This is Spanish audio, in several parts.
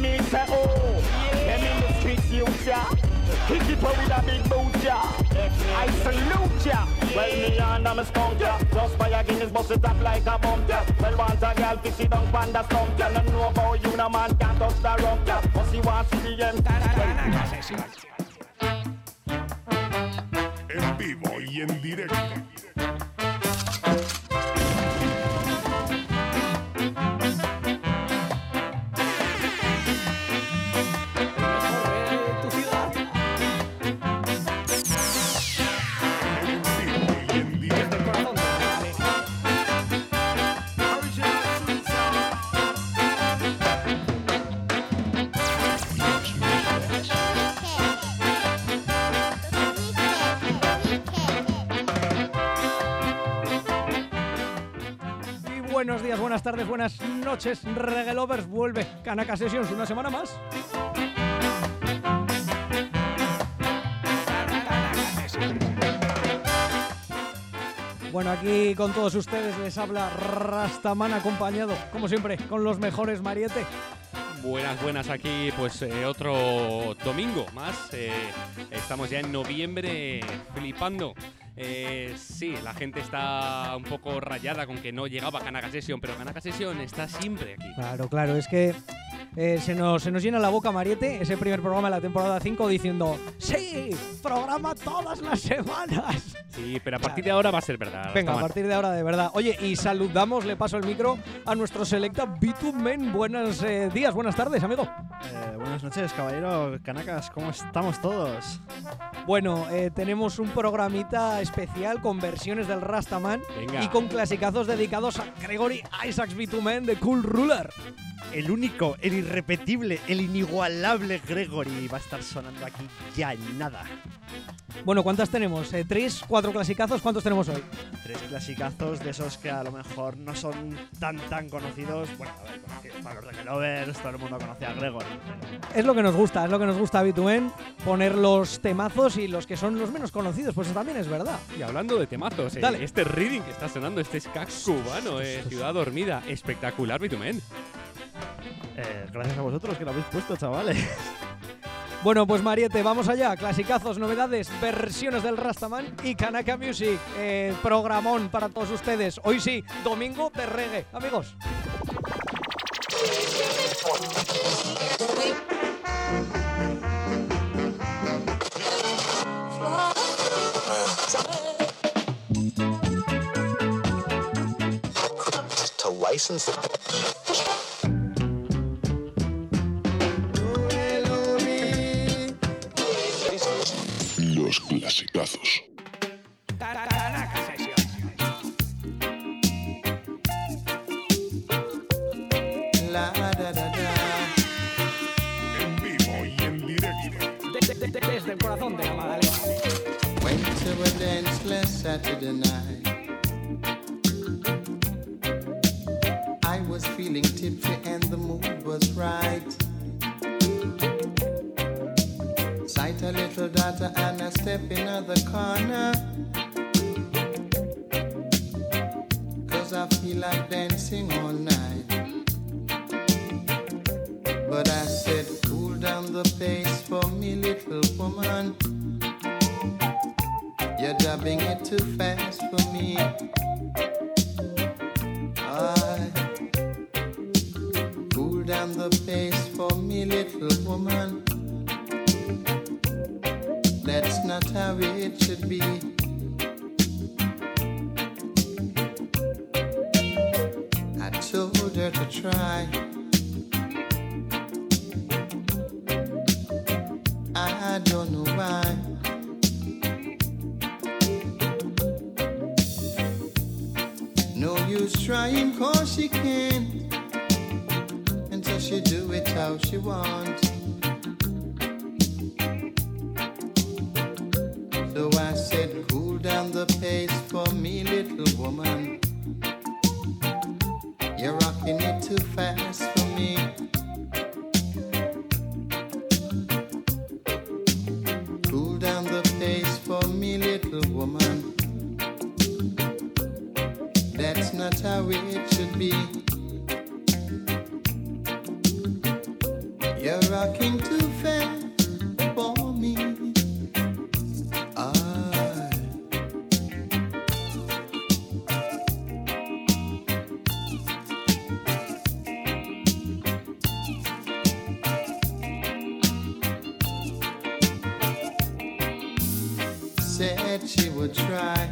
me say, oh, them in the streets, you ya. Kick it with a big boot, ya. I salute ya. Well, me and I'm a skunk, ya. Just by a Guinness, bust it up like a bump, ya. Well, want a girl, fish it down, panda stump, ya. No know about you, no man can't touch the rump, ya. But she wants to see the end. En vivo y en directo. Buenos días, buenas tardes, buenas noches, Reggae Lovers. Vuelve Kanaka Sessions una semana más. Bueno, aquí con todos ustedes les habla Rastaman, acompañado, como siempre, con los mejores, Mariette. Buenas, aquí pues otro domingo más. Estamos ya en noviembre, flipando. Sí, la gente está un poco rayada con que no llegaba Kanaka Session, pero Kanaka Session está siempre aquí. Claro, es que se nos llena la boca, Mariette, ese primer programa de la temporada 5 diciendo ¡sí! ¡Programa todas las semanas! Sí, pero a partir de ahora va a ser verdad. Venga, a partir de ahora de verdad. Oye, y saludamos, le paso el micro a nuestro selecta Bitumen. Buenos días, buenas tardes, amigo. Buenas noches, caballero Kanaka's, ¿cómo estamos todos? Bueno, tenemos un programita especial con versiones del Rastaman. Venga. Y con clasicazos dedicados a Gregory Isaacs Bitumen de Cool Ruler. El único, el irrepetible, el inigualable Gregory va a estar sonando aquí ya en nada. Bueno, ¿cuántas tenemos? ¿3, 4 clasicazos? ¿Cuántos tenemos hoy? 3 clasicazos de esos que a lo mejor no son tan conocidos. Bueno, a ver, para los Reggae Lovers todo el mundo conoce a Gregory. Es lo que nos gusta, Bitumen, poner los temazos y los que son los menos conocidos, pues también es verdad. Y hablando de temazos, Dale. este reading que está sonando, este ska cubano, Ciudad Dormida, espectacular, Bitumen. Gracias a vosotros que lo habéis puesto, chavales. Bueno, pues Mariette, vamos allá. Clasicazos, novedades, versiones del Rastaman y Kanaka Music. Programón para todos ustedes. Hoy sí, domingo de reggae. Amigos. Los clasicazos. En vivo y en directo. Desde el corazón de la Magdalena. Went to a dance last Saturday night. I was feeling tipsy and the mood was right. Sight a little daughter and I step in the corner. 'Cause I feel like dancing all night. But I said, cool down the pace for me, little woman. You're dubbing it too fast for me. Cool down the pace for me, little woman. That's not how it should be. I told her to try. I don't know why. No use trying 'cause she can't until she do it how she wants. So I said, cool down the pace for me, little woman. You're rocking it too fast for me. Cool down the pace for me, little woman. That's not how it should be. You're rocking too fast for me. Said she would try,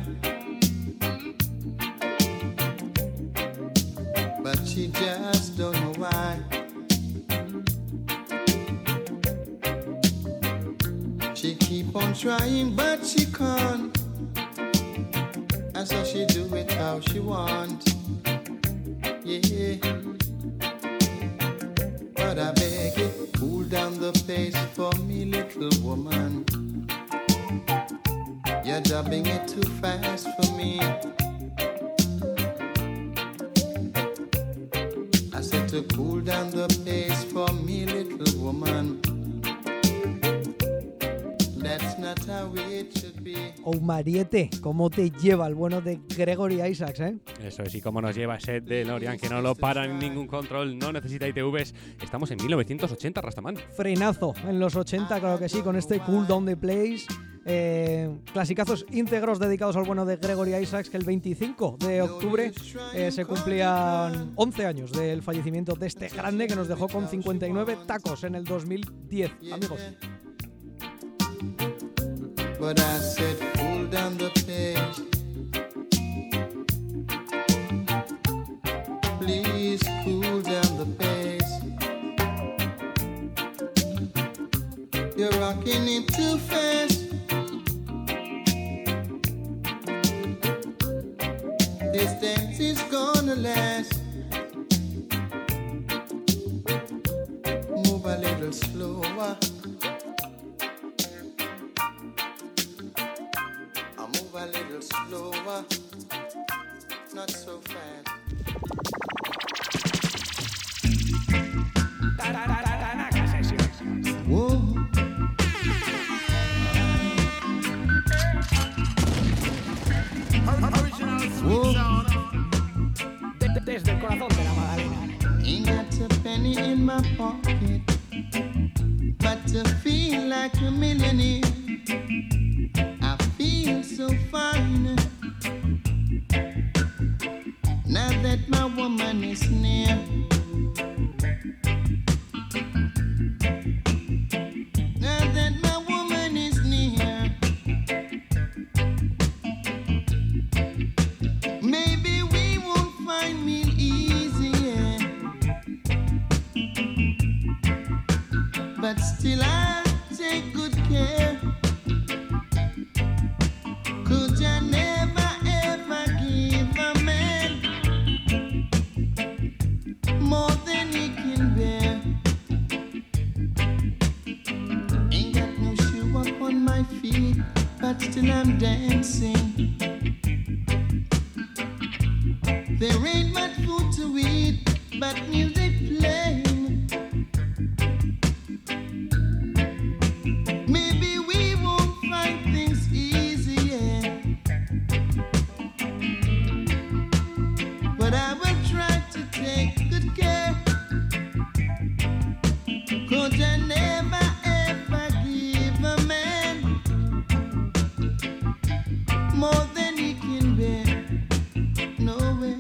but she just don't know why. She keep on trying, but she can't, and so she do it how she want. Yeah, but I beg you, cool down the pace for me, little woman. You're dubbing it too fast for me. I said to cool down the pace for me, little woman. That's not how it should be. Oh, Mariette, ¿cómo te lleva el bueno de Gregory Isaacs, eh? Eso es, y cómo nos lleva ese DeLorean que no lo para en ningún control, no necesita ITVs. Estamos en 1980, Rastaman. Frenazo en los 80, claro que sí, con este Cool Down the Place. Clasicazos íntegros dedicados al bueno de Gregory Isaacs, que el 25 de octubre se cumplían 11 años del fallecimiento de este grande que nos dejó con 59 tacos en el 2010, amigos. But I said cool down the pace. Please cool down the pace. You're rocking it too fast. This dance is gonna last. Move a little slower. I move a little slower. Not so fast. Whoa. Whoa. Desde el corazón de la Magdalena. Ain't got a penny in my pocket, but to feel like a millionaire. I feel so fine now that my woman is near. Now that my woman is near, maybe we won't find me easy, yeah. But still I'll take good care. 'Cause I never ever give a man more than he can bear. Ain't got no shoe up on my feet, but still I'm dancing. There ain't much food to eat, but music playing. Maybe we won't find things easy, yeah. But I will try to take good care. 'Cause I never ever give a man more than he can bear. No way.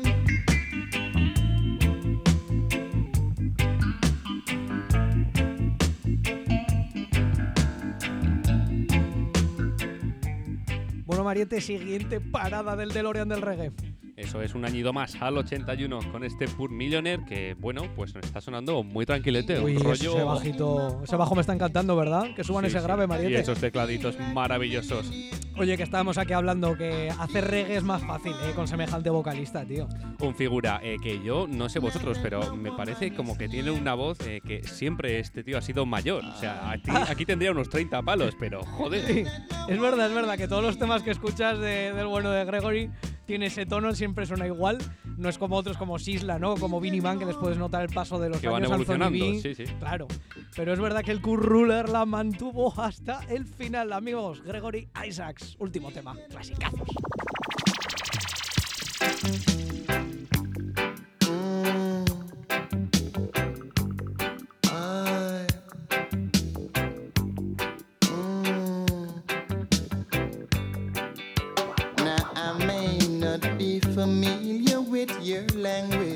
Bueno, Mariette, siguiente parada del DeLorean del reggae. Eso es, un añido más al 81 con este Pur Millionaire que, bueno, pues nos está sonando muy tranquilete. Uy, un rollo... ese bajito, ese bajo me está encantando, ¿verdad? Que suban Sí, ese sí. grave, Y Mariette. esos tecladitos maravillosos. Oye, que estábamos aquí hablando que hacer reggae es más fácil, con semejante vocalista, tío. Un figura que yo, no sé vosotros, pero me parece como que tiene una voz que siempre este tío ha sido mayor. O sea, aquí tendría unos 30 palos, pero joder. Sí, es verdad que todos los temas que escuchas del bueno de Gregory tiene ese tono, siempre suena igual. No es como otros como Sisla, ¿no? Como Vinnie Man, que les puedes notar el paso de los Que van años al Sony evolucionando, B. sí. Claro, pero es verdad que el Kurt Ruler la mantuvo hasta el final, amigos. Gregory Isaacs, último tema, clasicazos.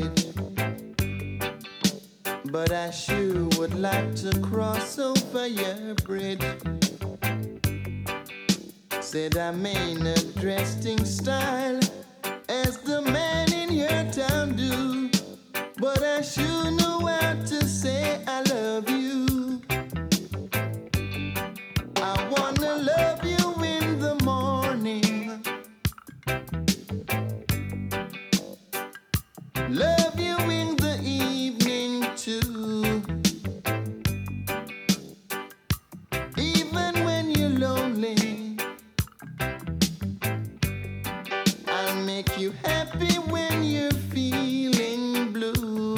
bridge, but I sure would like to cross over your bridge. Said I may not dressed in style as the man in your town do, but I sure know how to say I love you. I wanna love you in the morning, love you in the evening too. Even when you're lonely, I'll make you happy when you're feeling blue.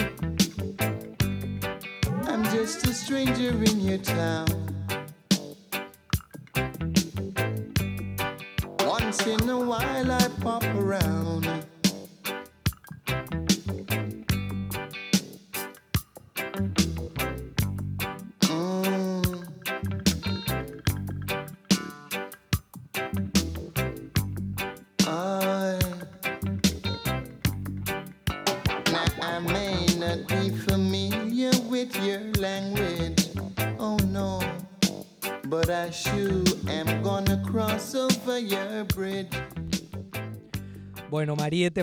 I'm just a stranger in your town. Once in a while I pop around. Now I may not be familiar with your language, oh no, but I sure am gonna cross over your bridge. Bueno, Mariette,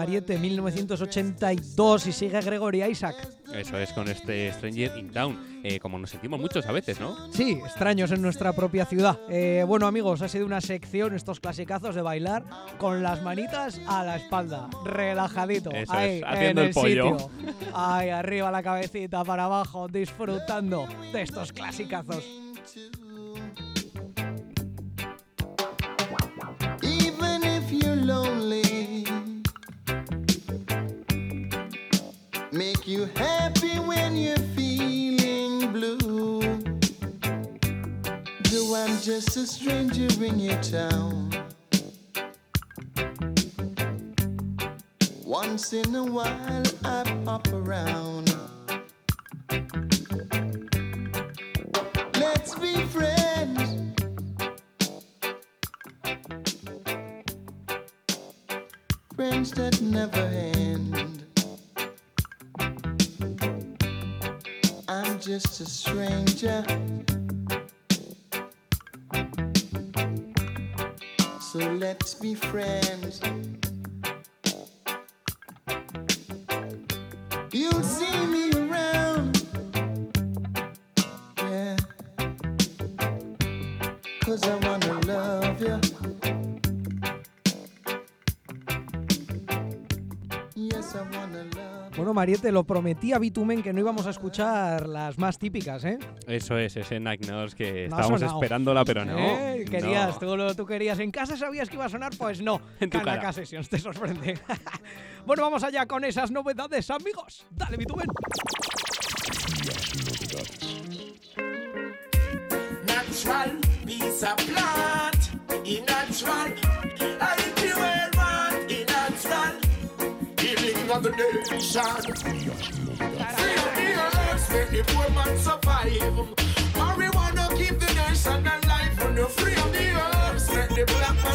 1982 y sigue Gregory Isaac. Eso es, con este Stranger in Town. Como nos sentimos muchos a veces, ¿no? Sí, extraños en nuestra propia ciudad. Bueno, amigos, ha sido una sección, estos clasicazos de bailar con las manitas a la espalda, relajadito. Eso ahí, es, haciendo en el pollo. sitio. Ahí, arriba la cabecita, para abajo, disfrutando de estos clasicazos. Even if you're lonely, make you happy when you're feeling blue. Though I'm just a stranger in your town, once in a while I pop around. Let's be friends, friends that never end. I'm just a stranger, so let's be friends. You'll see me around, yeah, 'cause I wanna love you. Yes, I wanna love you. Bueno, Mariette, lo prometí a Bitumen que no íbamos a escuchar las más típicas, ¿eh? Eso es, ese Night Nurse que No ha estábamos sonado. esperándola, pero no. Querías, no. tú querías. ¿En casa sabías que iba a sonar? Pues no. En tu Kanaka cara. Sessions, te sorprende. Bueno, vamos allá con esas novedades, amigos. Dale, Bitumen. Las novedades. Natural piece of plant, in natural, I pure man, in natural, healing of the nation. Free of the earth, make the poor man survive. Marijuana keep the nation alive. When you're free of the earth, make the black man.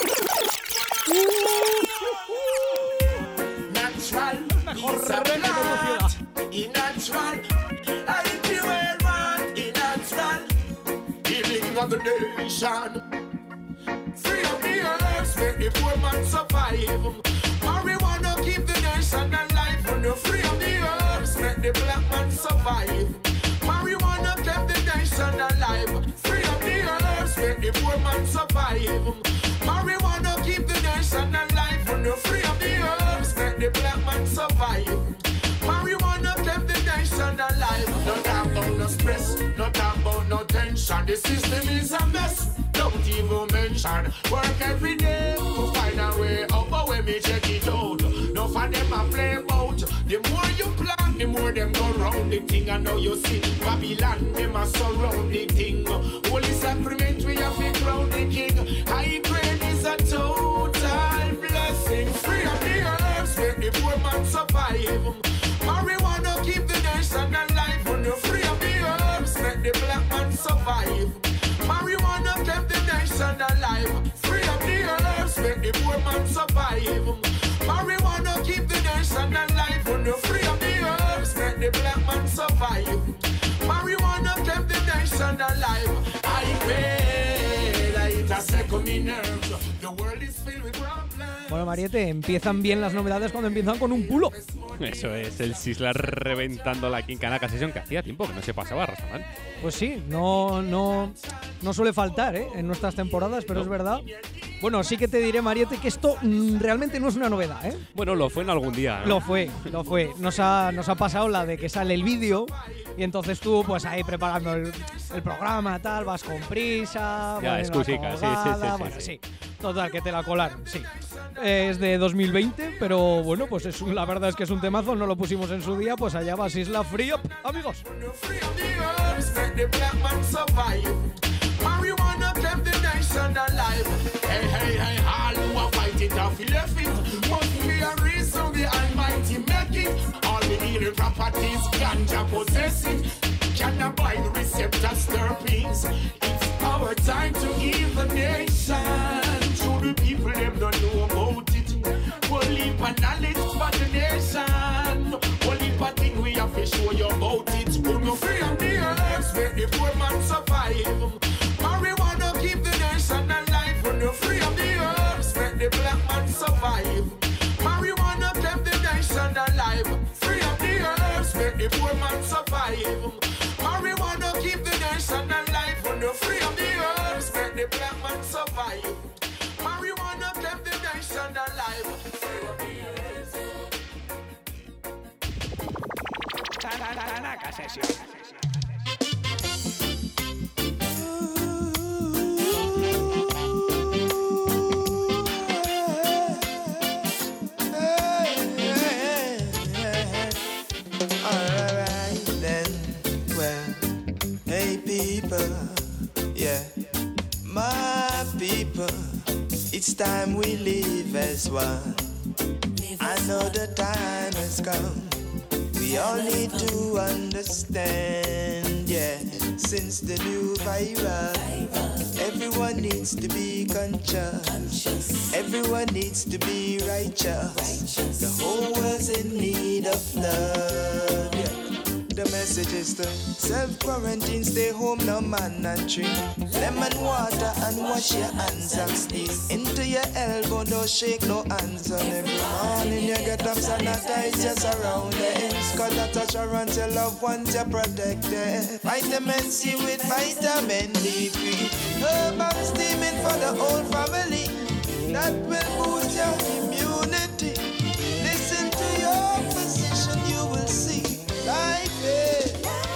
Natural piece of plant, in natural, I pure man, in natural. Healing of the nation. Free of the earth, make the poor man survive. Marijuana keep the nation alive. When you're free of the earth, make the black man survive. Marijuana keep the nation alive. Free of the earth, make the poor man survive. Marijuana keep the nation alive. When you're free of the earth, make the black man survive. Marijuana kept the nation alive. No talk about no stress, no talk about no tension. The system is a mess, don't even mention. Work every day to find a way out, but when me check it out, no for them a play about. The more you plan, the more them go round the thing. I know you see Babylon, them a surround the thing. Holy sacrament, we have to crown the king. High grade is a total blessing. Free of the herbs, make the poor man survive. Marijuana keep the nation alive. When you're free of the herbs, make the black man survive. Marijuana keep the nation alive. Free of the herbs, make the poor man survive. Marijuana keep the nation alive. survive. Marijuana kept the nation alive. I pray that it has second me nerves. The world is filled with problems. Bueno, Mariette, empiezan bien las novedades cuando empiezan con un culo. Eso es, el Sisla reventando la Quincanaca Session, que hacía tiempo que no se pasaba, Rastaman. Pues sí, no suele faltar en nuestras temporadas, pero es verdad. Bueno, sí que te diré, Mariette, que esto realmente no es una novedad, ¿eh? Bueno, lo fue en algún día, ¿no? Lo fue. Nos ha pasado la de que sale el vídeo y entonces tú, pues ahí preparando el programa, tal, vas con prisa. Ya, excusica, sí. Bueno, sí. Total, que te la colaron, sí. Es de 2020, pero bueno, pues la verdad es que es un temazo, no lo pusimos en su día, pues allá va Sisla Free Up, amigos. Marijuana kept the nation alive. Hey, hey, hey, all who are fighting off left it. Must be a reason the Almighty make it. All the healing properties, ganja possessing. Cannabis receptors, terpenes. It's our time to heal the nation. Show the people them don't know about it. We'll leave a knowledge for the nation. We'll leave a thing we have to show you about it. Put no free on the earth, make the poor man survive. Marijuana keep the nation alive. When you're free of the herbs, make the black man survive. Marijuana kept the nation alive. Free of the herbs, make the poor man survive. Marijuana keep the nation alive. When you're free of the herbs, make the black man survive. Marijuana kept the nation alive. Free of the herbs. Quincanaca Session. Yeah, my people, it's time we live as one. I know the time has come. We all need to understand, yeah. Since the new virus, everyone needs to be conscious. Everyone needs to be righteous. The whole world's in need of love, yeah. The message is to self-quarantine, stay home, no man and drink lemon water and wash your hands and sneeze into your elbow, don't shake no hands. And every morning you get up, sanitize just around the ends. Cause that assurance your loved ones you're protected. Vitamin C with vitamin D3, herbal steaming for the whole family. That will boost your immunity. Listen to your physician, you will see life is,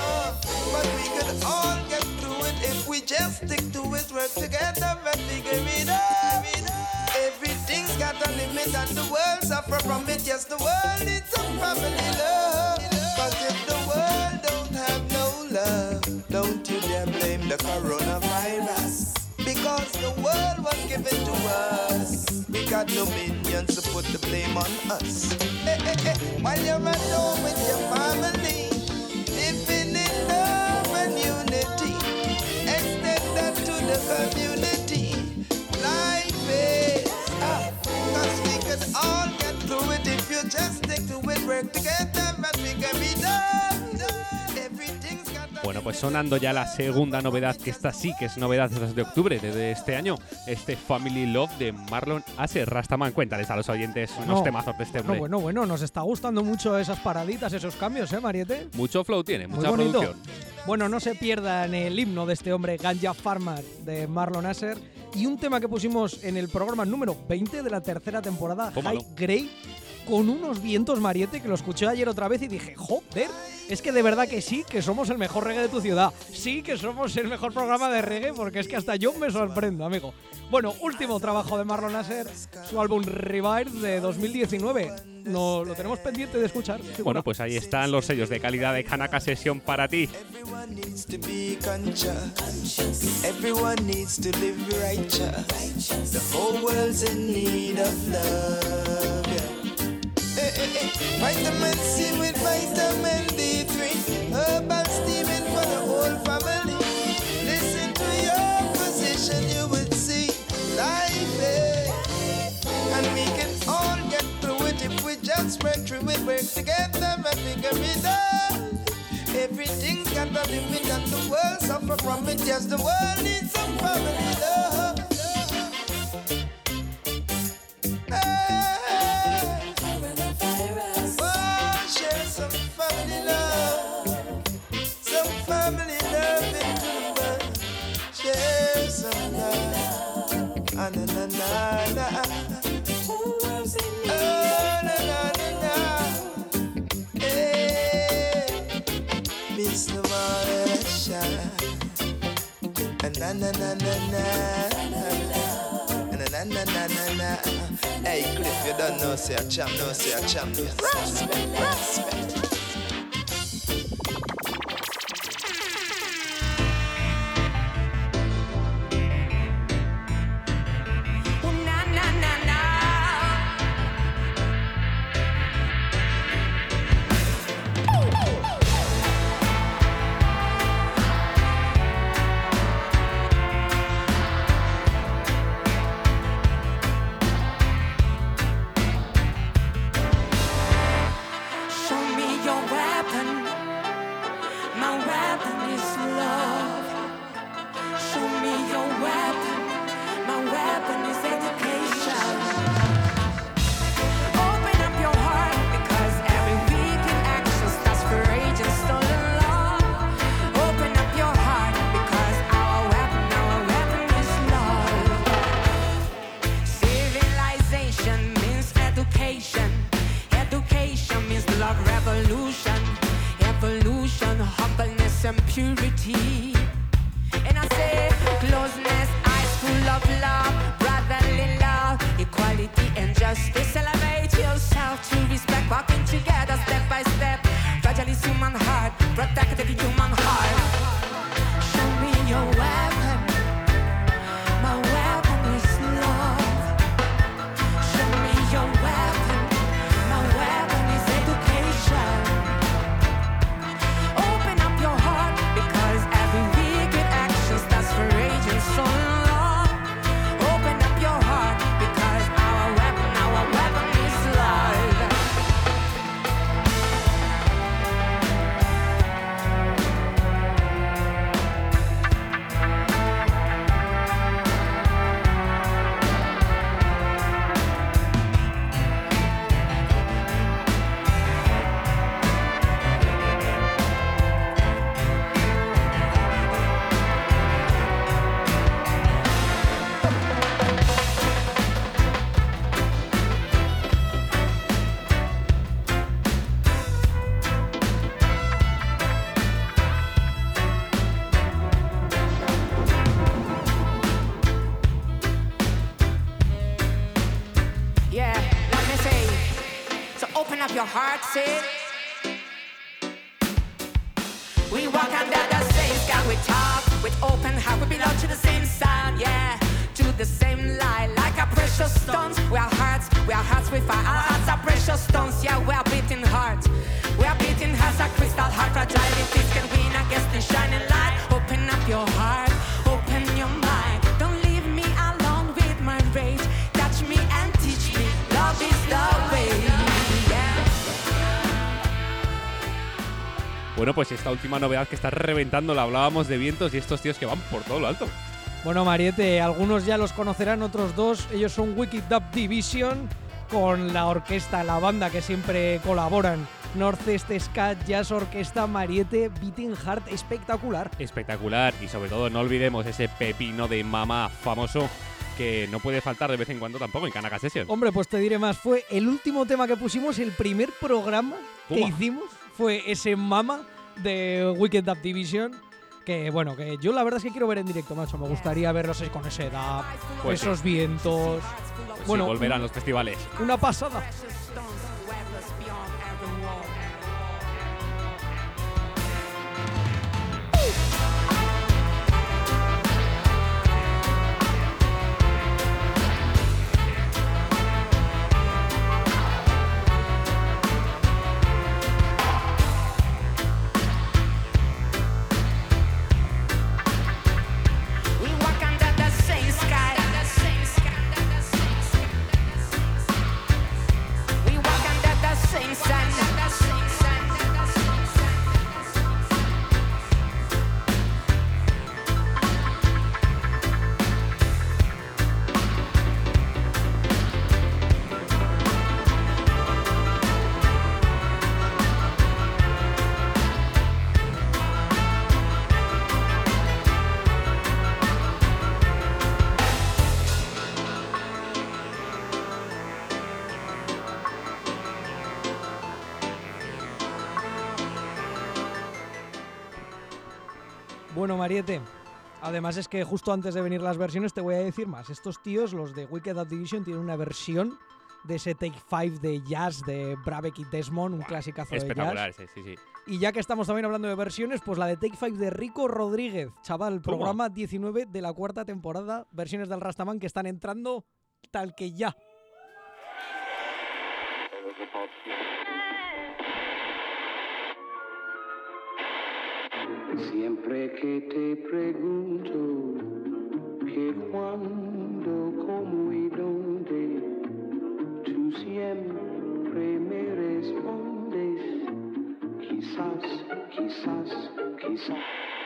but we can all get through it if we just stick to it, work together and figure it out. Everything's got a limit and the world suffer from it. Yes, the world needs some family love. Cause if the world don't have no love, don't you dare blame the coronavirus. Because the world was given to us. We got no minions to put the blame on us. Hey, hey, hey. While you're at home with your family, living in love and unity, extend that to the community. Life is up, cause we can all get through it if you just stick to it, work together and we can be done. Everything's got a Bueno, pues sonando ya la segunda novedad, que esta sí que es novedad desde octubre de este año, este Family Love de Marlon Asher. Rastaman, cuéntales a los oyentes unos temazos de este hombre. Bueno, nos está gustando mucho esas paraditas, esos cambios, Mariette. Mucho flow tiene, Muy mucha bonito. producción. Bueno, no se pierdan el himno de este hombre, Ganja Farmer, de Marlon Asher, y un tema que pusimos en el programa número 20 de la tercera temporada, Tómalo. High Grey, con unos vientos, Mariette, que lo escuché ayer otra vez y dije, joder, es que de verdad que sí, que somos el mejor reggae de tu ciudad. Sí, que somos el mejor programa de reggae, porque es que hasta yo me sorprendo, amigo. Bueno, último trabajo de Marlon Asher, su álbum Revive de 2019. No, lo tenemos pendiente de escuchar. Bueno, pues ahí están los sellos de calidad de Kanaka Session para ti. Everyone needs to be conscious. Everyone needs to live righteous. The whole world's in need of love. Yeah. Vitamin C with vitamin D3, herbal steaming for the whole family. Listen to your physician, you will see life is, and we can all get through it if we just work through it, work together and we can be done. everything's got a limit and the world suffer from it. Yes, the world needs some family love. Oh, share some family love. Some family love into the world. Share some love. Ah, na na na na. Oh, na na na na. Hey, Miss Marsha. Na na na na na. Na na na na na. Hey Cliff, you don't know say a champ, no say a champ. Respect, respect. Your heart say we walk under the same sky, we talk with open heart, we belong to the same sound, yeah, to the same light, like a precious stones. We are hearts with fire, our hearts are precious stones, yeah, we are beating hearts, we are beating hearts, a crystal heart, fragilities can win against the shining light. Open up your heart, open your mind, don't leave me alone with my rage, touch me and teach me, love is the way. Bueno, pues esta última novedad que está reventando, la hablábamos de vientos y estos tíos que van por todo lo alto. Bueno, Mariette, algunos ya los conocerán, otros dos. Ellos son Wicked Dub Division, con la orquesta, la banda que siempre colaboran. Northeast Ska Jazz Orquesta, Mariette, Beating Heart, espectacular. Espectacular, y sobre todo no olvidemos ese pepino de mamá famoso que no puede faltar de vez en cuando tampoco en Kanaka Session. Hombre, pues te diré más, fue el último tema que pusimos, el primer programa que hicimos fue ese Mama de Wicked Dub Division, que bueno, que yo la verdad es que quiero ver en directo, macho, me gustaría verlos con ese dub, pues esos sí. vientos, Pues bueno, sí, volverán los festivales. Una pasada. Bueno, Mariette, además es que justo antes de venir las versiones te voy a decir más. Estos tíos, los de Wicked Out Division, tienen una versión de ese Take 5 de jazz de Brabeck y Desmond, un clasicazo de jazz. Espectacular, sí. Y ya que estamos también hablando de versiones, pues la de Take 5 de Rico Rodríguez, chaval, programa 19 de la 4ª temporada, versiones del Rastaman que están entrando tal que ya. Siempre que te pregunto que cuándo, cómo y dónde, tú siempre me respondes, quizás, quizás, quizás.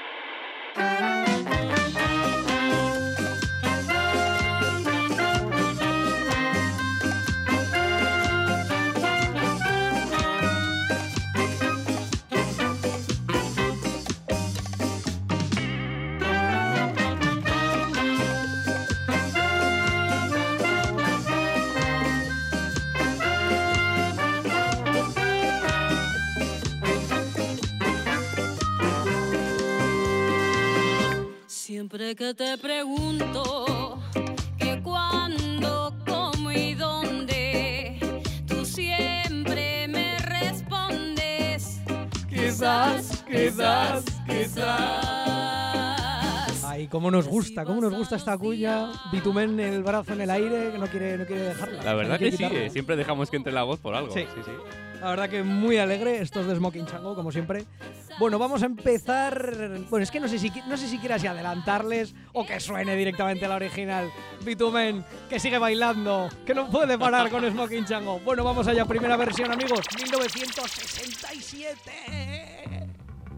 Siempre que te pregunto que cuándo, cómo y dónde, tú siempre me respondes, quizás, quizás, quizás. Ay, cómo nos gusta esta cuña. Bitumen el brazo en el aire, que no quiere dejarla. La verdad no quiere que sí, quitarla. siempre dejamos que entre la voz por algo. Sí. La verdad que muy alegre, estos de Smoking Chango, como siempre. Bueno, vamos a empezar. Bueno, es que no sé si quieras adelantarles o que suene directamente la original. Bitumen, que sigue bailando, que no puede parar con Smoking Chango. Bueno, vamos allá, primera versión, amigos, 1967.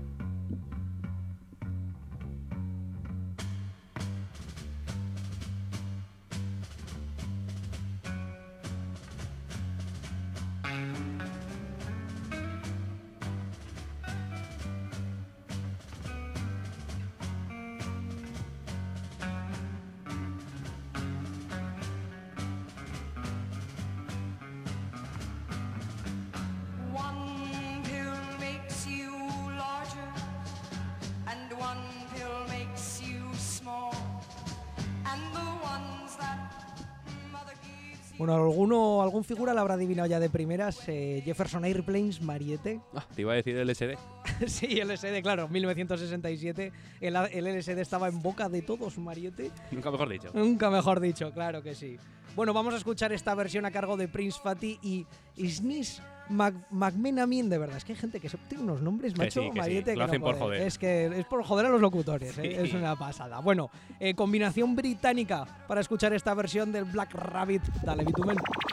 One pill makes you larger, and one pill makes you small, and the ones that mother gives you. Bueno, algún figura la habrá adivinado ya de primeras. Jefferson Airplanes, Mariette. Te iba a decir LSD. Sí, LSD, claro, 1967. El LSD estaba en boca de todos, Mariette. Nunca mejor dicho. Nunca mejor dicho, claro que sí. Bueno, vamos a escuchar esta versión a cargo de Prince Fatty y Isnis McMenamin. De verdad, es que hay gente que tiene unos nombres, macho, sí, Mariette, lo hacen por joder. Es que es por joder a los locutores, Sí. es una pasada. Bueno, combinación británica para escuchar esta versión del Black Rabbit. Dale, Bitumen.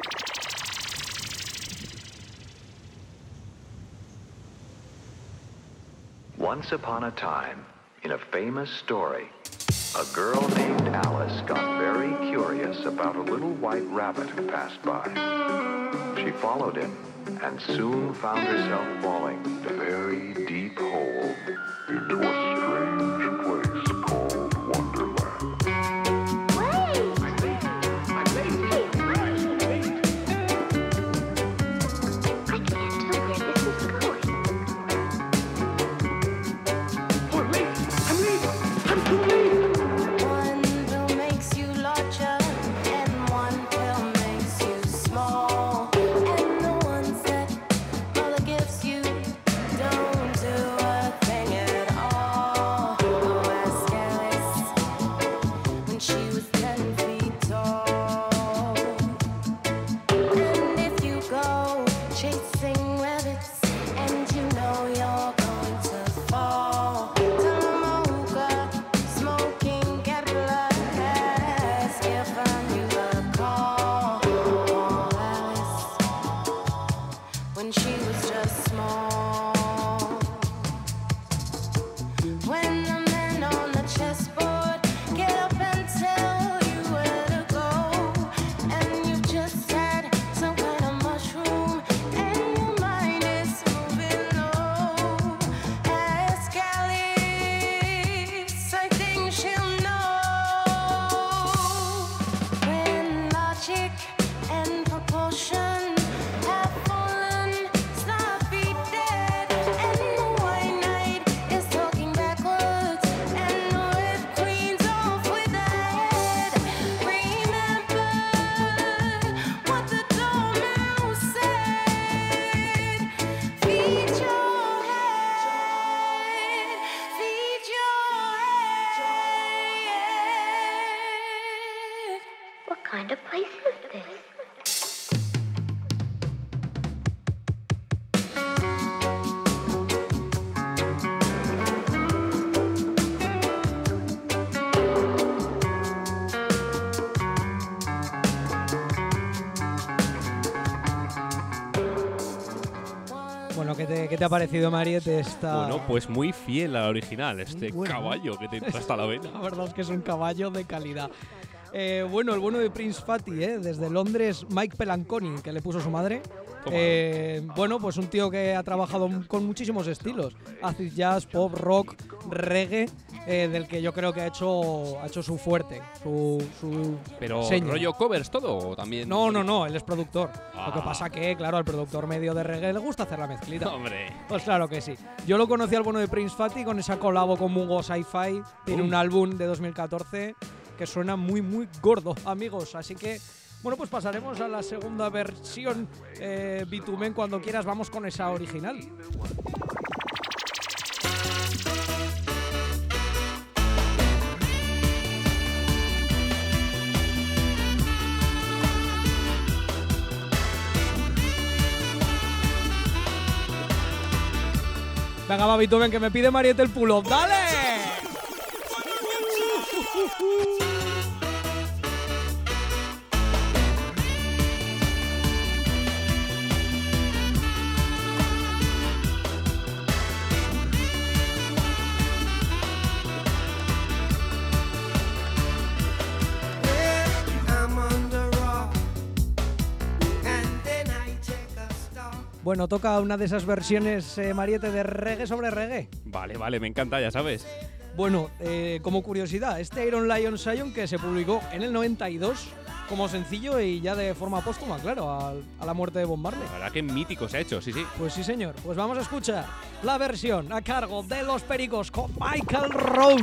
Once upon a time, in a famous story, a girl named Alice got very curious about a little white rabbit who passed by. She followed him and soon found herself falling a very deep hole into a strange place called Wonderland. One pill makes you larger, and one pill makes you small, and the ones that mother gives you ¿Qué te ha parecido, Mariette, esta...? Bueno, pues muy fiel a la original, este Bueno. caballo que te entra hasta la vena. La verdad es que es un caballo de calidad. Bueno, el bueno de Prince Fatty, desde Londres, Mike Pelanconi, que le puso su madre. Bueno, pues un tío que ha trabajado con muchísimos estilos. Acid jazz, pop, rock, reggae, del que yo creo que ha hecho su fuerte, su Pero seña. rollo covers todo o también. No, él es productor. Lo que Ah. pasa que, claro, al productor medio de reggae le gusta hacer la mezclita. Hombre. Pues claro que sí. Yo lo conocí al bueno de Prince Fatty con esa colabo con Mungo Sci-Fi. Tiene un álbum de 2014 que suena muy, muy gordo, amigos. Así que, bueno, pues pasaremos a la segunda versión. Bitumen, cuando quieras, vamos con esa original. Venga, va, Bitumen, que me pide Mariette el pull-up. ¡Dale! I'm on the rock, and then I take a stop. Bueno, toca una de esas versiones, Mariette, de reggae sobre reggae. Vale, me encanta, ya sabes. Bueno, como curiosidad, este Iron Lion Sion que se publicó en el 92 como sencillo y ya de forma póstuma, claro, a la muerte de Bob Marley. La verdad que mítico se ha hecho, sí. Pues sí, señor. Pues vamos a escuchar la versión a cargo de Los Pericos con Michael Rose.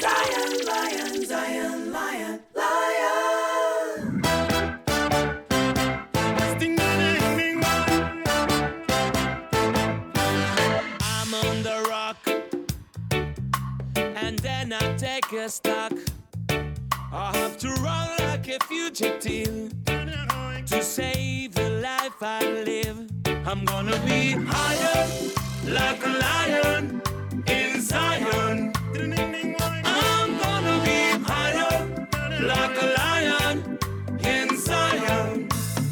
I'm on the rock, and then I take a stock. I have to run like a fugitive to save the life I live. I'm gonna be higher like a lion in Zion. I'm gonna be higher like a lion in Zion.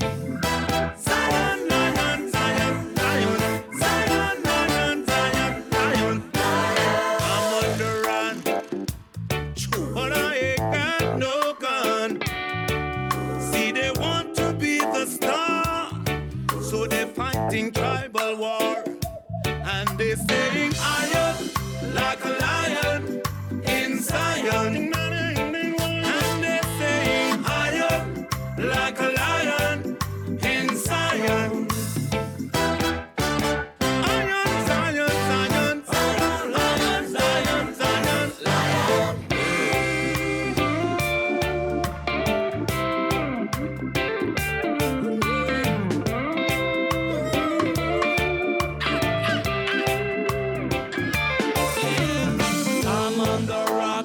Zion, lion, Zion, lion, Zion, lion, Zion, lion. I'm on the run, but I ain't got no gun. See, they want to be the star, so they're fighting tribal war, and they saying higher like a lion in Zion. And they saying higher like a lion in Zion. Zion, Zion, Zion, Zion, lion, Zion, Zion, lion. I'm on the rock,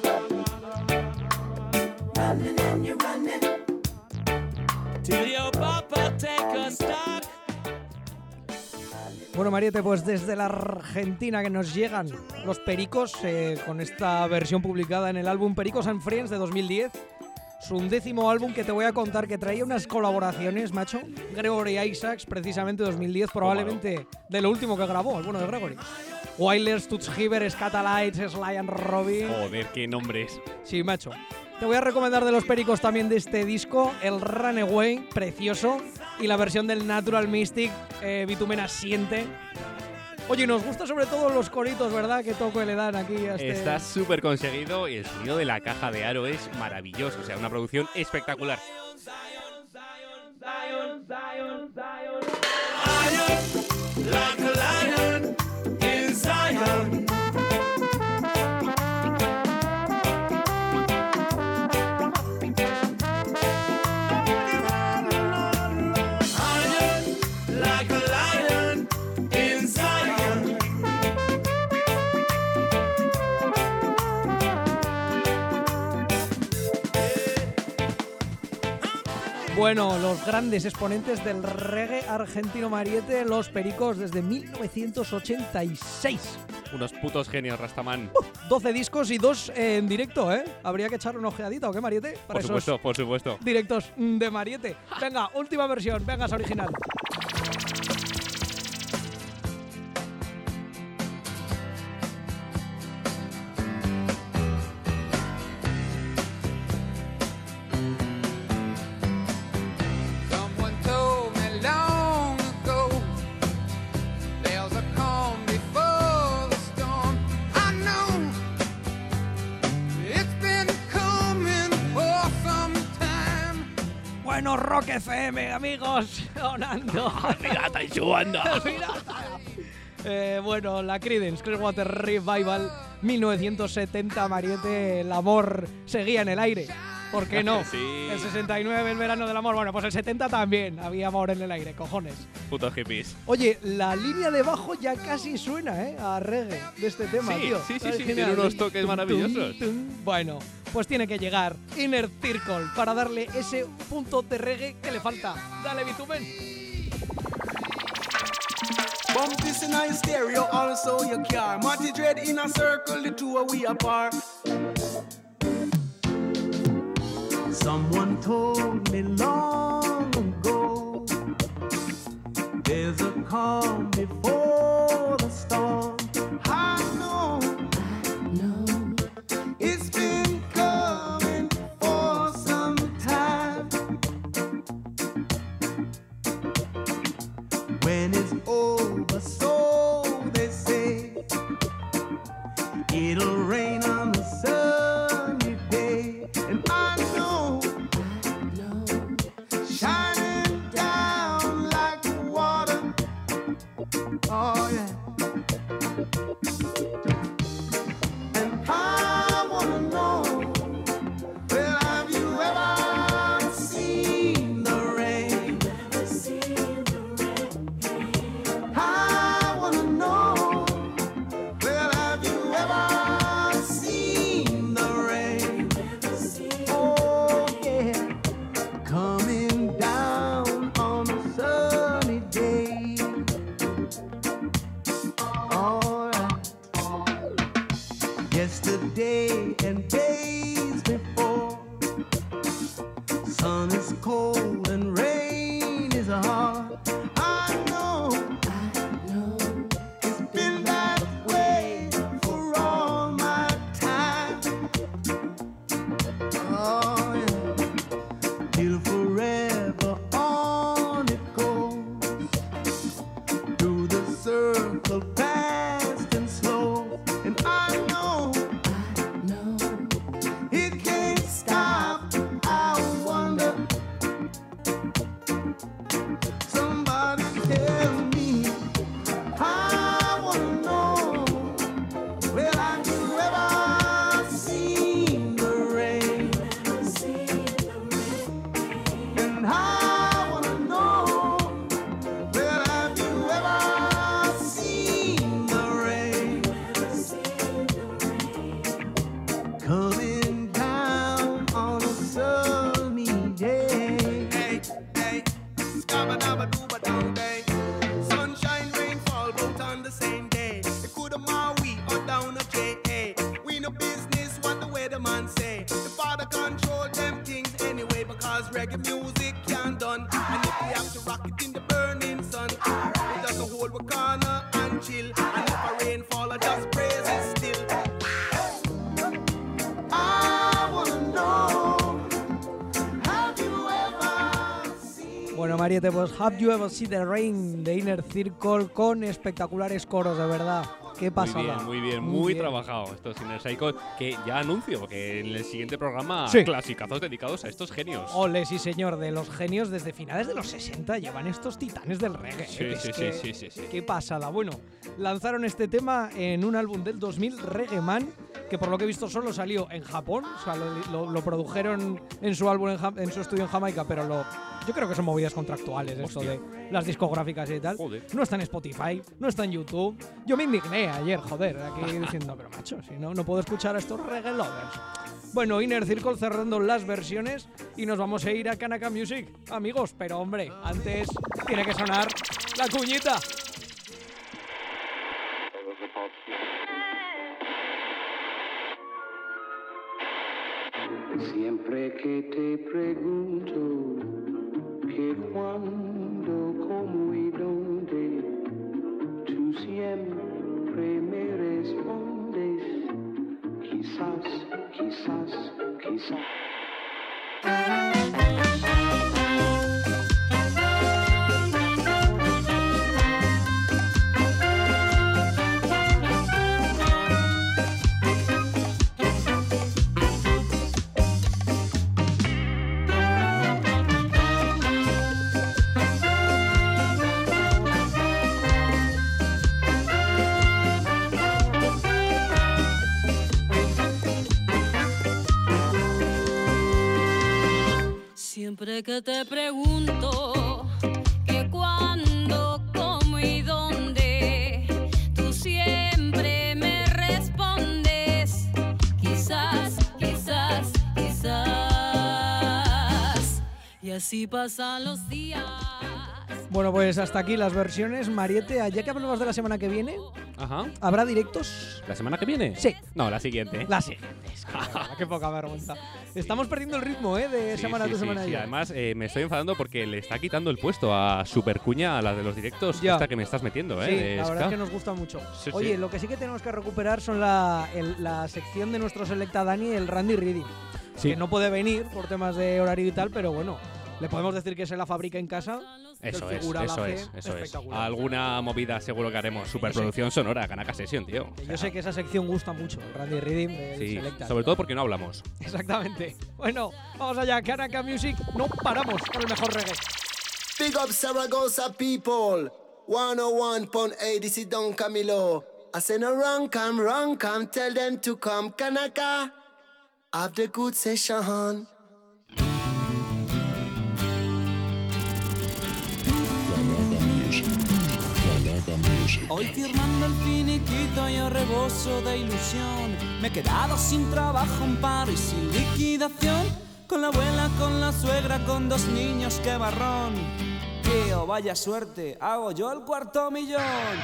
running and you're running till your papa take a stock. Bueno, Mariette, pues desde la Argentina que nos llegan Los Pericos con esta versión publicada en el álbum Pericos and Friends de 2010. Su 11º álbum que te voy a contar que traía unas colaboraciones, macho. Gregory Isaacs, precisamente 2010, probablemente de lo último que grabó, el bueno de Gregory. Wailers, Toots Hibbert, Scatalites, Sly and Robbie. Joder, qué nombres. Sí, macho. Te voy a recomendar de Los Pericos también de este disco, el Runaway, precioso, y la versión del Natural Mystic, Bitumen Asiente. Oye, nos gusta sobre todo los coritos, ¿verdad? Que toco y le dan aquí a este... Está súper conseguido y el sonido de la caja de Aro es maravilloso. O sea, una producción espectacular. Like a lion in Zion. Lion, like a lion in Zion. Bueno, los grandes exponentes del reggae argentino, Mariette, Los Pericos, desde 1986. Unos putos genios, Rastaman. 12 discos y 2 en directo, ¿eh? Habría que echar una ojeadita, ¿o qué, Mariette? Para Por supuesto, por supuesto. esos directos de Mariette. Venga, última versión, venga, esa original. Bueno, Rock FM, amigos, sonando. Pirata y jugando. Bueno, la Creedence Clearwater Revival 1970, Mariette, el amor seguía en el aire. ¿Por qué no? Sí. El 69, el verano del amor. Bueno, pues el 70 también había amor en el aire, cojones. Putos hippies. Oye, la línea de bajo ya casi suena, a reggae de este tema, Sí, tío. sí, ¿Sabes? sí, tiene unos toques maravillosos. Bueno, pues tiene que llegar Inner Circle para darle ese punto de reggae que le falta. Dale, Bitumen. Bump this in a stereo, also your car. Marty Dread in a circle, the two of we apart. Someone told me long ago, there's a calm before the storm. I know, it's been coming for some time. When it's over, so they say, it'll rain on the sunny day. And I know, shining down like water. Oh yeah. And I wanna know, well, have you ever seen the rain? I wanna know, well, have you ever seen the rain? Oh yeah, coming down on a sunny day. Alright. Yesterday and days before, sun is cold and rain is hard. I know, it's been that way for all my time. Oh yeah, till forever on it goes, through the circle fast and slow. And I know, it can't stop. I wonder, somebody tell me. I wanna know, well, have you ever seen the rain? And I wanna know, well, have you ever seen the rain? Coming down on a sunny day. Hey, hey, scabba-dabba-dooba-doo day. Sunshine, rainfall, both on the same day. They could have Maui or down a J.A. We no business what the weatherman say. The father control them things anyway, because reggae music can't done. And if we have to rock it in the burning sun, we just hold a corner and chill. And if a rainfall, I just praise it still. I wanna know, have you ever seen? Bueno, Mariette, pues Have You Ever Seen the Rain de Inner Circle con espectaculares coros, de verdad. Qué pasada. Muy bien, muy trabajado estos Inner Circle, que ya anuncio que en el siguiente programa Sí. clasicazos dedicados a estos genios. Ole, sí señor, de los genios desde finales de los 60 llevan estos titanes del reggae. Sí, Es sí, que- sí. Qué pasada. Bueno, lanzaron este tema en un álbum del 2000, Reggae Man, que por lo que he visto solo salió en Japón. O sea, lo produjeron en su álbum, en su estudio en Jamaica, pero yo creo que son movidas contractuales esto de las discográficas y tal. Joder. No está en Spotify, no está en YouTube. Yo me indigné ayer, joder, aquí diciendo, pero macho, si no puedo escuchar a estos reggae lovers. Bueno, Inner Circle cerrando las versiones y nos vamos a ir a Kanaka Music, amigos. Pero hombre, antes tiene que sonar la cuñita. Siempre que te pregunto que cuándo, cómo y dónde, tú siempre me respondes, quizás, quizás, quizás. Siempre que te pregunto que cuándo, cómo y dónde, tú siempre me respondes quizás, quizás, quizás. Y así pasan los días. Bueno, pues hasta aquí las versiones. Mariette, ya que hablamos de la semana que viene, Ajá. ¿habrá directos? ¿La semana que viene? Sí. No, la siguiente. La siguiente. Qué poca vergüenza. Estamos perdiendo el ritmo, de semana a semana. Sí, además me estoy enfadando porque le está quitando el puesto a Supercuña, a la de los directos, Ya. esta que me estás metiendo, Sí, de la ska. verdad es que nos gusta mucho. Sí, Oye, sí. lo que sí que tenemos que recuperar son la sección de nuestro Selecta Dani, el Randy Reading. Sí. Que no puede venir por temas de horario y tal, pero bueno, le podemos decir que se la fabrica en casa. Eso el es, figura la eso hace es, eso es. espectacular. Alguna movida seguro que haremos. Superproducción sonora, Kanaka Session, tío. Que yo sé que esa sección gusta mucho, el Randy Reading del Sí, Selecta. sobre todo porque no hablamos. Exactamente. Bueno, vamos allá, Kanaka Music. No paramos con el mejor reggae. Big up Zaragoza people. 101.8, this is Don Camilo. I say no wrong come, tell them to come. Kanaka, have the good session. Hoy firmando el finiquito yo rebozo de ilusión. Me he quedado sin trabajo, un paro y sin liquidación. Con la abuela, con la suegra, con 2 niños, qué barrón. Tío, vaya suerte, hago yo el 250.000.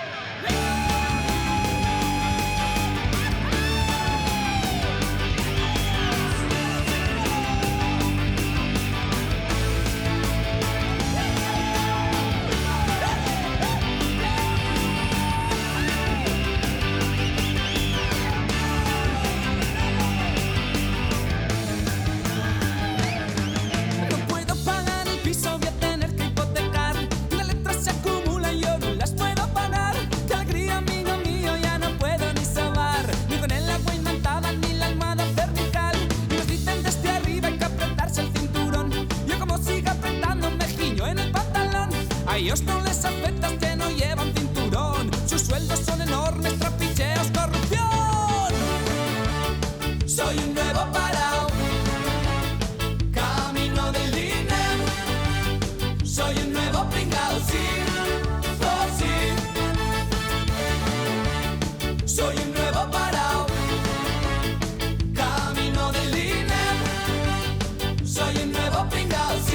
A ellos no les afecta que no llevan cinturón. Sus sueldos son enormes, trapicheos, corrupción. Soy un nuevo parao, camino del dinero. Soy un nuevo pringao, sí, oh sí. Soy un nuevo parao, camino del dinero. Soy un nuevo pringao, sí.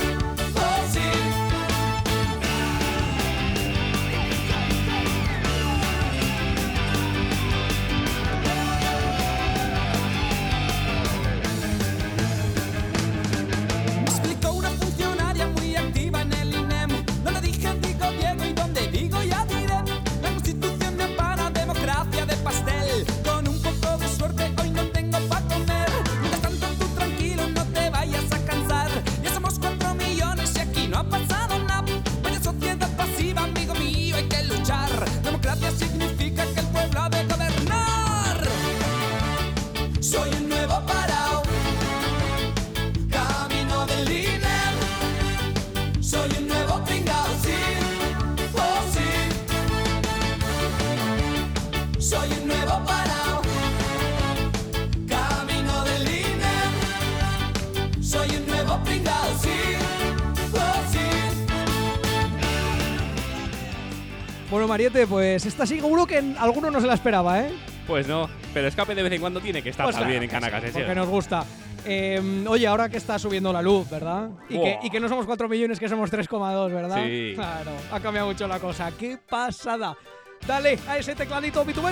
Bueno, Mariette, pues esta seguro que alguno no se la esperaba, ¿eh? Pues no, pero Escape de vez en cuando tiene que estar Pues también claro, en Kanaka Session. porque nos gusta. Oye, ahora que está subiendo la luz, ¿verdad? Wow. Y que no somos 4 millones, que somos 3,2, ¿verdad? Sí. Claro, ha cambiado mucho la cosa. ¡Qué pasada! Dale a ese tecladito, Bitumen.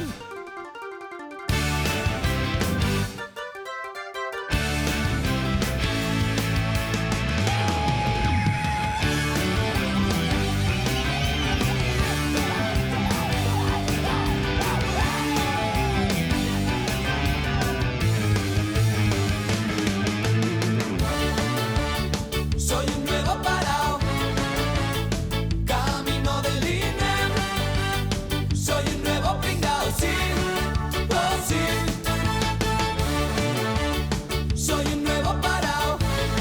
Soy un nuevo parao, camino del dinero. Soy un nuevo pringao, sí, oh sí. Soy un nuevo parao,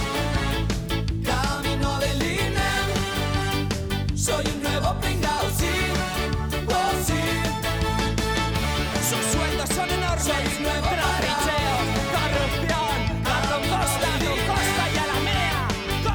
camino del dinero. Soy un nuevo pringao, sí, oh sí. Sus sueldos son enormes. Soy un nuevo trapicheo, corrupción, a tu costa y a la mea.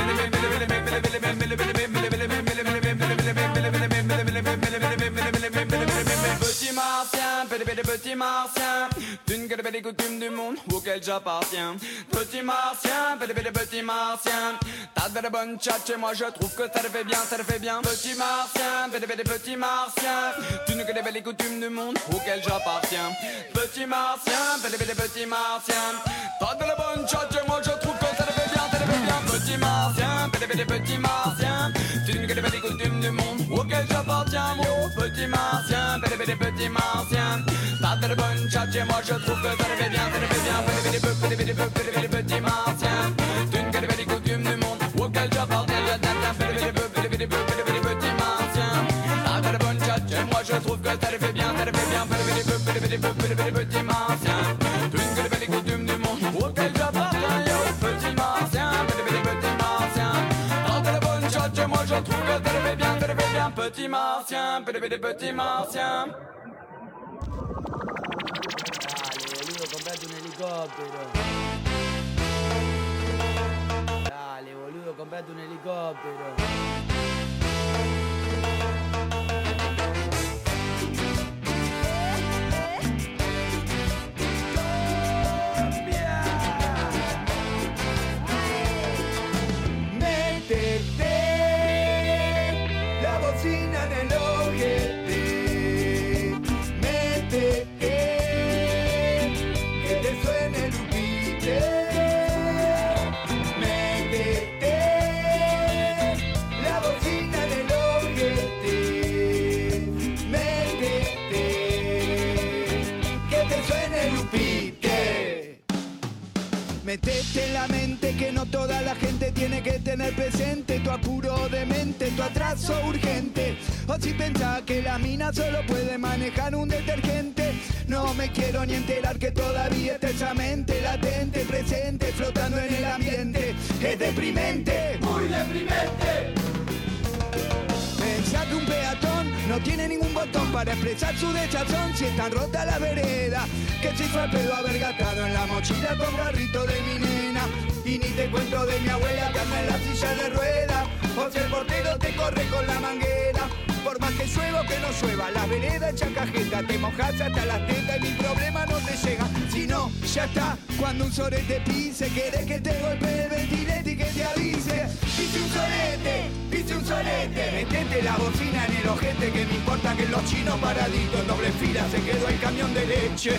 Petit martien, petit martien, d'une que des coutumes du monde auquel j'appartiens. Petit martien, petit martien, t'as de la bonne tchatche et moi je trouve que ça te fait bien, ça te fait bien. Petit martien, petit martien, d'une que des belles coutumes du monde auquel j'appartiens. Petit martien, petit martien, t'as de la bonne tchatche et moi je trouve que ça te fait bien, ça te fait bien. Petit martien, petit martien, d'une que des belles coutumes du monde auquel j'appartiens. Mon petit martien, petit martien, t'as de la bonne tchatche et moi je trouve que ça te fait bien, ça te fait bien. Petit martien, d'une que des belles coutumes du monde auquel j'appartiens. Petit martien, t'as de la bonne tchatche et moi je trouve que ça te fait bien, ça te fait bien. Petit martien, d'une que des belles coutumes du monde auquel j'appartiens. Petit martien, petit martien, t'as de la bonne tchatche et moi je trouve que ça te fait bien, ça te fait bien. Petit martien, petit martien. Comprate un helicóptero. Dale, boludo, comprate un helicóptero. Métete la bocina en el ojete. Métete que te suene el upite. Métete la bocina en el ojete. Métete que te suene el upite. Metete en la mente que no toda la gente tiene que tener presente tu apuro de mente, tu atraso urgente. O si pensás que la mina solo puede manejar un detergente, no me quiero ni enterar que todavía está esa mente latente, presente, flotando en el ambiente. Es deprimente, muy deprimente. Piensa que un peatón no tiene ningún botón para expresar su desazón si está rota la vereda. Que se fue el pedo haber gastado en la mochila con garrito de mi nena. Y ni te cuento de mi abuela que anda en la silla de ruedas. O si el portero te corre con la manguera. Por más que llueva o que no llueva, la vereda echa cajeta. Te mojas hasta las tetas y mi problema no te llega. Si no, ya está, cuando un sorete pise, querés que te golpee el ventilete y que te avise. Pise un solete, metete la bocina en el ojete. Que me importa que los chinos paraditos en doble fila se quedó el camión de leche.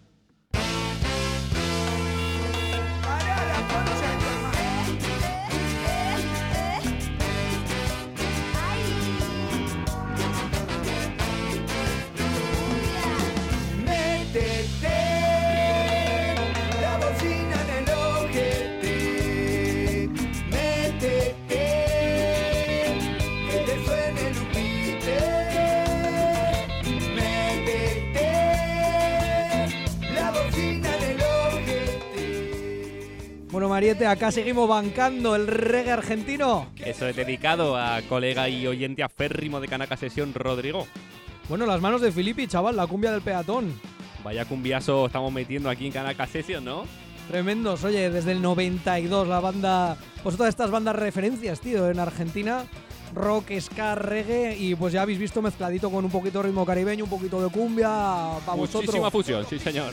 Bueno, Mariette, acá seguimos bancando el reggae argentino. Eso es dedicado a colega y oyente aférrimo de Kanaka Sesión, Rodrigo. Bueno, las manos de Filippi, chaval, la cumbia del peatón. Vaya cumbiazo estamos metiendo aquí en Kanaka Session, ¿no? Tremendos, oye, desde el 92 la banda, pues todas estas bandas referencias, tío, en Argentina, rock, ska, reggae, y pues ya habéis visto mezcladito con un poquito de ritmo caribeño, un poquito de cumbia, para vosotros. Muchísima fusión, sí señor.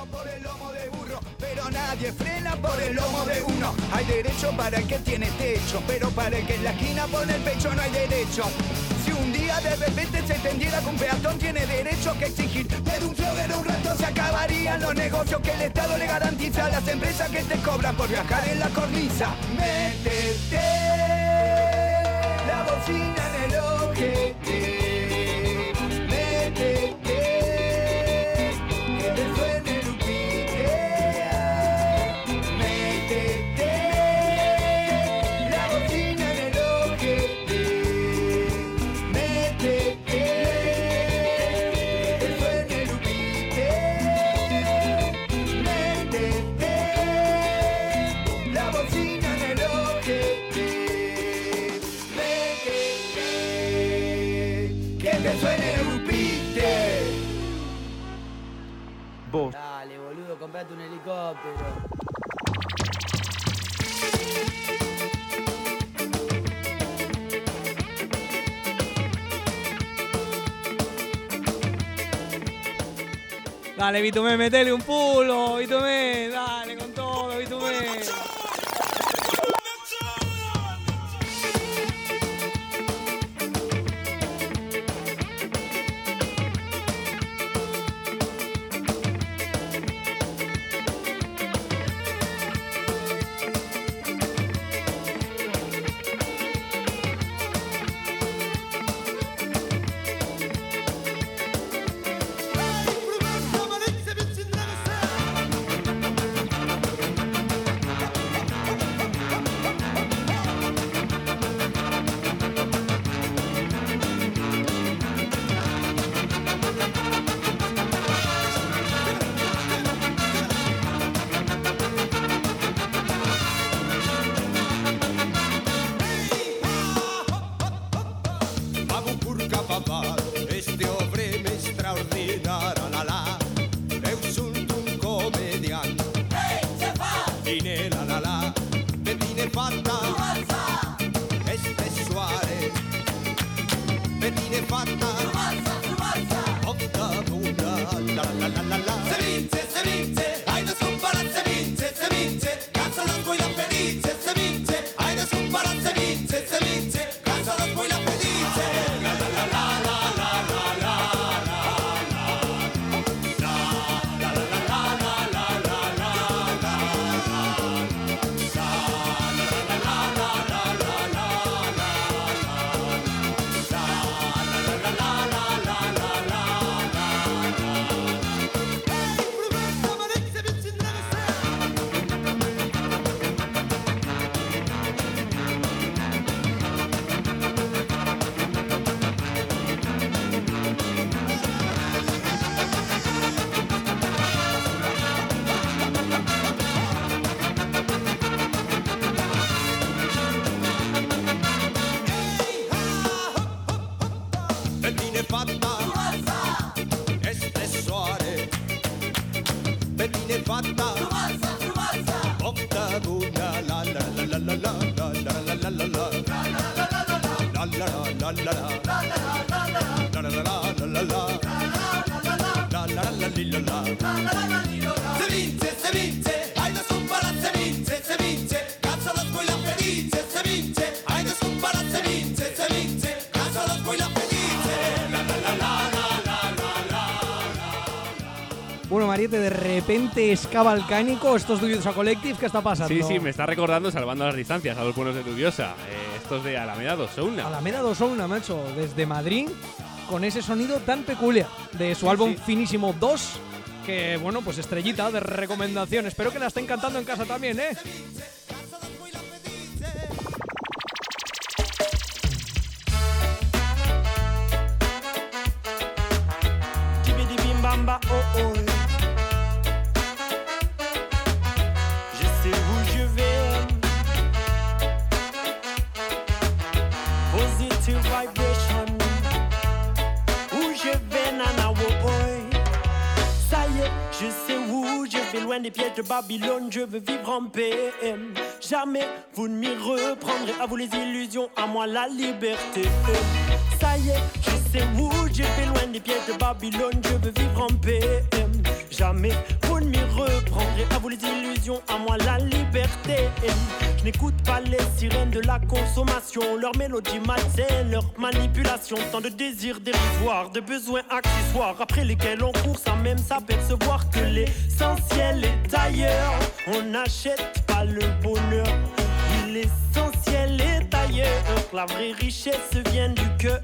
Pero nadie frena por el lomo de uno. Hay derecho para el que tiene techo, pero para el que en la esquina pone el pecho no hay derecho. Si un día de repente se entendiera que un peatón tiene derecho que exigir de un flogger un rato, se acabarían los negocios que el Estado le garantiza a las empresas que te cobran por viajar en la cornisa. Métete la bocina en el ojete. Métete que te suene el upite. Métete la bocina en el ojete. Métete que te suene el upite. Métete la bocina en el ojete. Que te suene el upite. Vos. Dale, boludo, comprate un helicóptero. Dale, Bitumé, metele un pulo, Bitumé, dale con todo, Bitumé. Este obrem extraordinari, la la. Eu sunt un comedian. Hey, ce faci? Bine, la la. Pe tine fata frumoasă este soare. Pe tine fata frumoasă optă bună, la la la la la. Semințe, semințe, haideți cumpărați semințe, semințe, ca să dați voi la felice, semințe, haideți cumpărați semințe, semințe, ca să dați voi la felice. La la la la. Bettine fatta e stessuare Bettine fatta Botta buna la la la la la la la la la la la la la la la se vince, hai da scumpara se vince, cazzo la scuola felice, se vince, hai da scumpara se vince, cazzo la scuola felice, la la la la la la la. Bueno, Mariette, de repente es cabalcánico estos Dubiosa Collective, ¿qué está pasando? Sí, me está recordando Salvando las Distancias a los buenos de Dubiosa. Estos de Alameda 2-1. Alameda 2-1, macho, desde Madrid, con ese sonido tan peculiar de su álbum Finísimo 2, que, bueno, pues estrellita de recomendación. Espero que la estén cantando en casa también, ¿eh? Bamba, oh oh. Je sais où je vais. Positive vibration. Où je vais, nana, oh oh. Ça y est, je sais où je vais, loin des pièges de Babylone. Je veux vivre en paix. Jamais vous ne m'y reprendrez. À vous les illusions, à moi la liberté. Ça y est, je sais où je vais, loin des pièges de Babylone. Je veux vivre en paix. Jamais vous ne m'y reprendrez. À vous les illusions, à moi la liberté. Je n'écoute pas les sirènes de la consommation, leur mélodie malsaine, leur manipulation. Tant de désirs dérisoires, de besoins accessoires, après lesquels on court sans même s'apercevoir que l'essentiel est ailleurs. On n'achète pas le bonheur, oui, l'essentiel est ailleurs. La vraie richesse vient du cœur.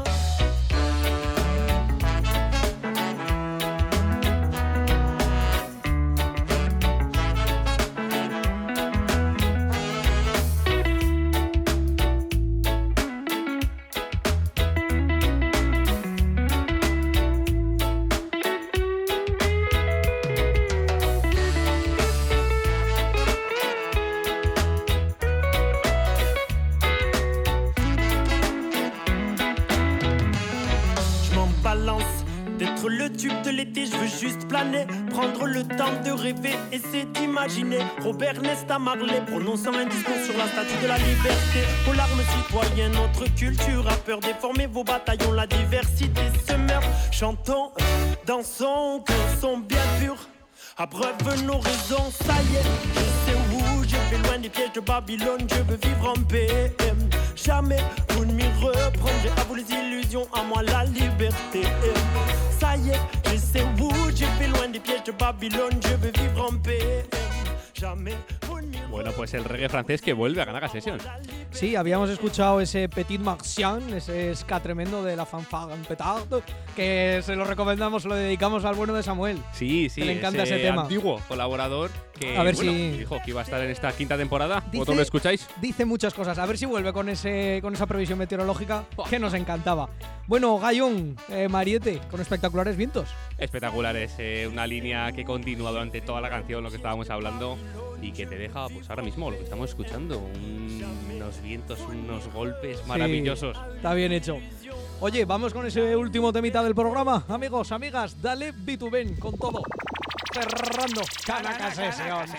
D'être le tube de l'été, je veux juste planer, prendre le temps de rêver, essayer d'imaginer Robert Nesta Marley prononçant un discours sur la statue de la liberté. Aux larmes citoyennes, notre culture a peur, déformer vos bataillons, la diversité se meurt. Chantons, dansons, que sont bien purs, abreuve nos raisons, ça y est, je sais où je vais, loin des pièges de Babylone, je veux vivre en paix. Jamais vous ne m'y reprendrez, à vous les illusions, à moi la liberté. Ça y est, je sais où je vais, loin des pièges de Babylone, je veux vivre en paix. Jamais vous ne m'y reprendrez. Bueno, pues el reggae francés que vuelve a Ganaga Sessions. Sí, habíamos escuchado ese Petit Martien, ese ska tremendo de la fanfare en petard, que se lo recomendamos, se lo dedicamos al bueno de Samuel. Sí, que le encanta ese tema. Antiguo colaborador que a ver dijo que iba a estar en esta quinta temporada. ¿Vosotros lo escucháis? Dice muchas cosas. A ver si vuelve con esa previsión meteorológica que nos encantaba. Bueno, Gallón, Mariette, con espectaculares vientos. Espectaculares, una línea que continúa durante toda la canción, lo que estábamos hablando, y que te deja, pues ahora mismo, lo que estamos escuchando, unos vientos, unos golpes maravillosos. Sí, está bien hecho. Oye, vamos con ese último temita del programa. Amigos, amigas, dale Bituben con todo. Cerrando Ganaga Sessions.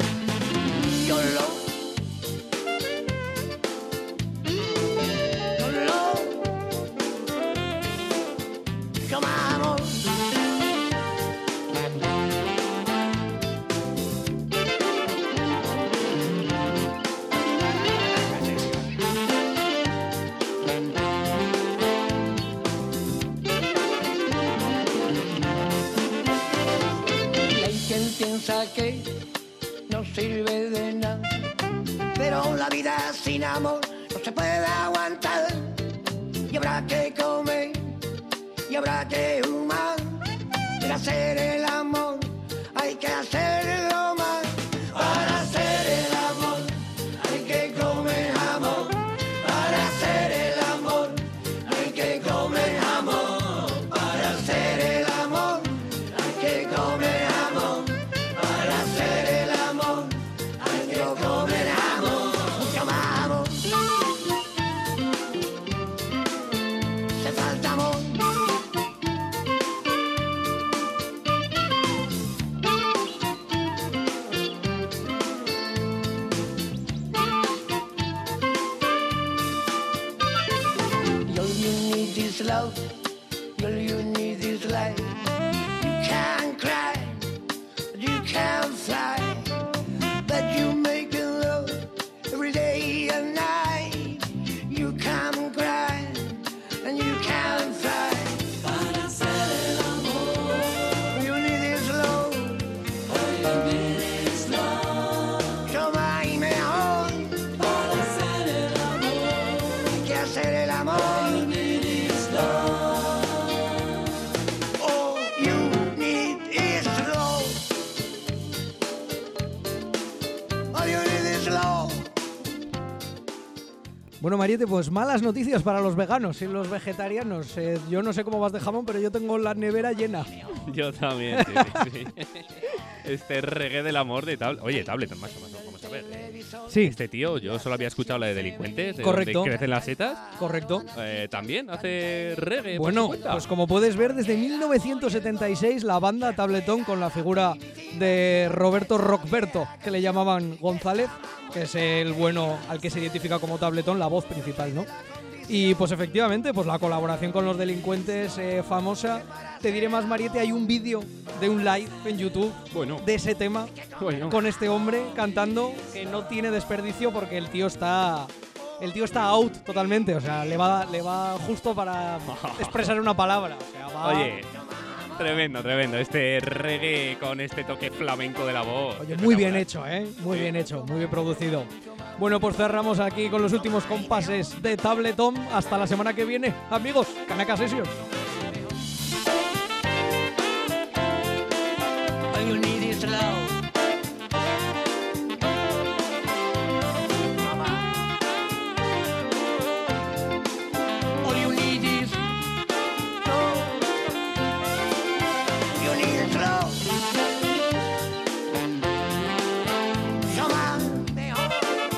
Piensa que no sirve de nada, pero la vida sin amor no se puede aguantar. Y habrá que comer, y habrá que humar. Para hacer el amor hay que hacerlo más. Para hacer el amor hay que comer jamón. Para hacer el amor hay que comer jamón. Para hacer el amor hay que comer jamón. Para hacer el amor hay que comer jamón. Mucho más jamón. Se falta amor. love. All you need is light. You can cry, you can fly, but you make love every day and night. You can cry and you can fly. Para hacer el amor, all you need is love. All you need is love. Toma y mejor. Para hacer el amor, hay que hacer el amor. All you need is love. All you need is love. All you need is love. Bueno, Mariette, pues malas noticias para los veganos y los vegetarianos. Yo no sé cómo vas de jamón, pero yo tengo la nevera llena. Yo también, sí. Este reggae del amor de Tableton. Oye, Tableton, macho, vamos a ver. Sí. Este tío, yo solo había escuchado la de Delincuentes, de Correcto. donde crecen las setas. Correcto. También hace reggae. por Bueno, su cuenta. pues como puedes ver, desde 1976 la banda Tableton, con la figura de Roberto Rockberto, que le llamaban González, que es el bueno al que se identifica como Tableton, la voz principal, ¿no? Y pues efectivamente, pues la colaboración con los Delincuentes famosa. Te diré más, Mariette, hay un vídeo de un live en YouTube de ese tema con este hombre cantando, que no tiene desperdicio porque el tío está out totalmente, o sea, le va justo para expresar una palabra. O sea, va... Oye, tremendo. Este reggae con este toque flamenco de la voz. Oye, muy bien hecho, muy bien hecho, muy bien producido. Bueno, pues cerramos aquí con los últimos compases de Tableton. Hasta la semana que viene, amigos. Kanaka Sessions. All you need is love. All you need is love. You need is love. Llama mejor.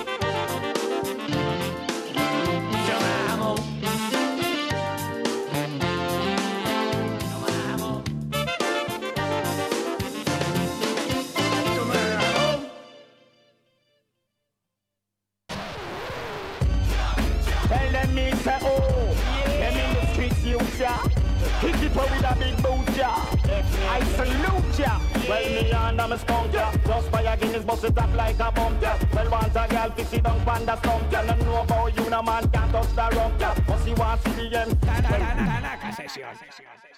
Llama amor. Llama amor. Tell them me say, oh, them in the streets, you ya. Kick it up with a big boot, ya. I salute ya. Well, me and I'm a skunk, ya. Just fire Guinness, bust it up like a bump, ya. Well, want a girl, fix it down, pan the stump, ya. No know about you, no man can't touch the rump, ya. But she wants to see the end. Kanaka Sessions.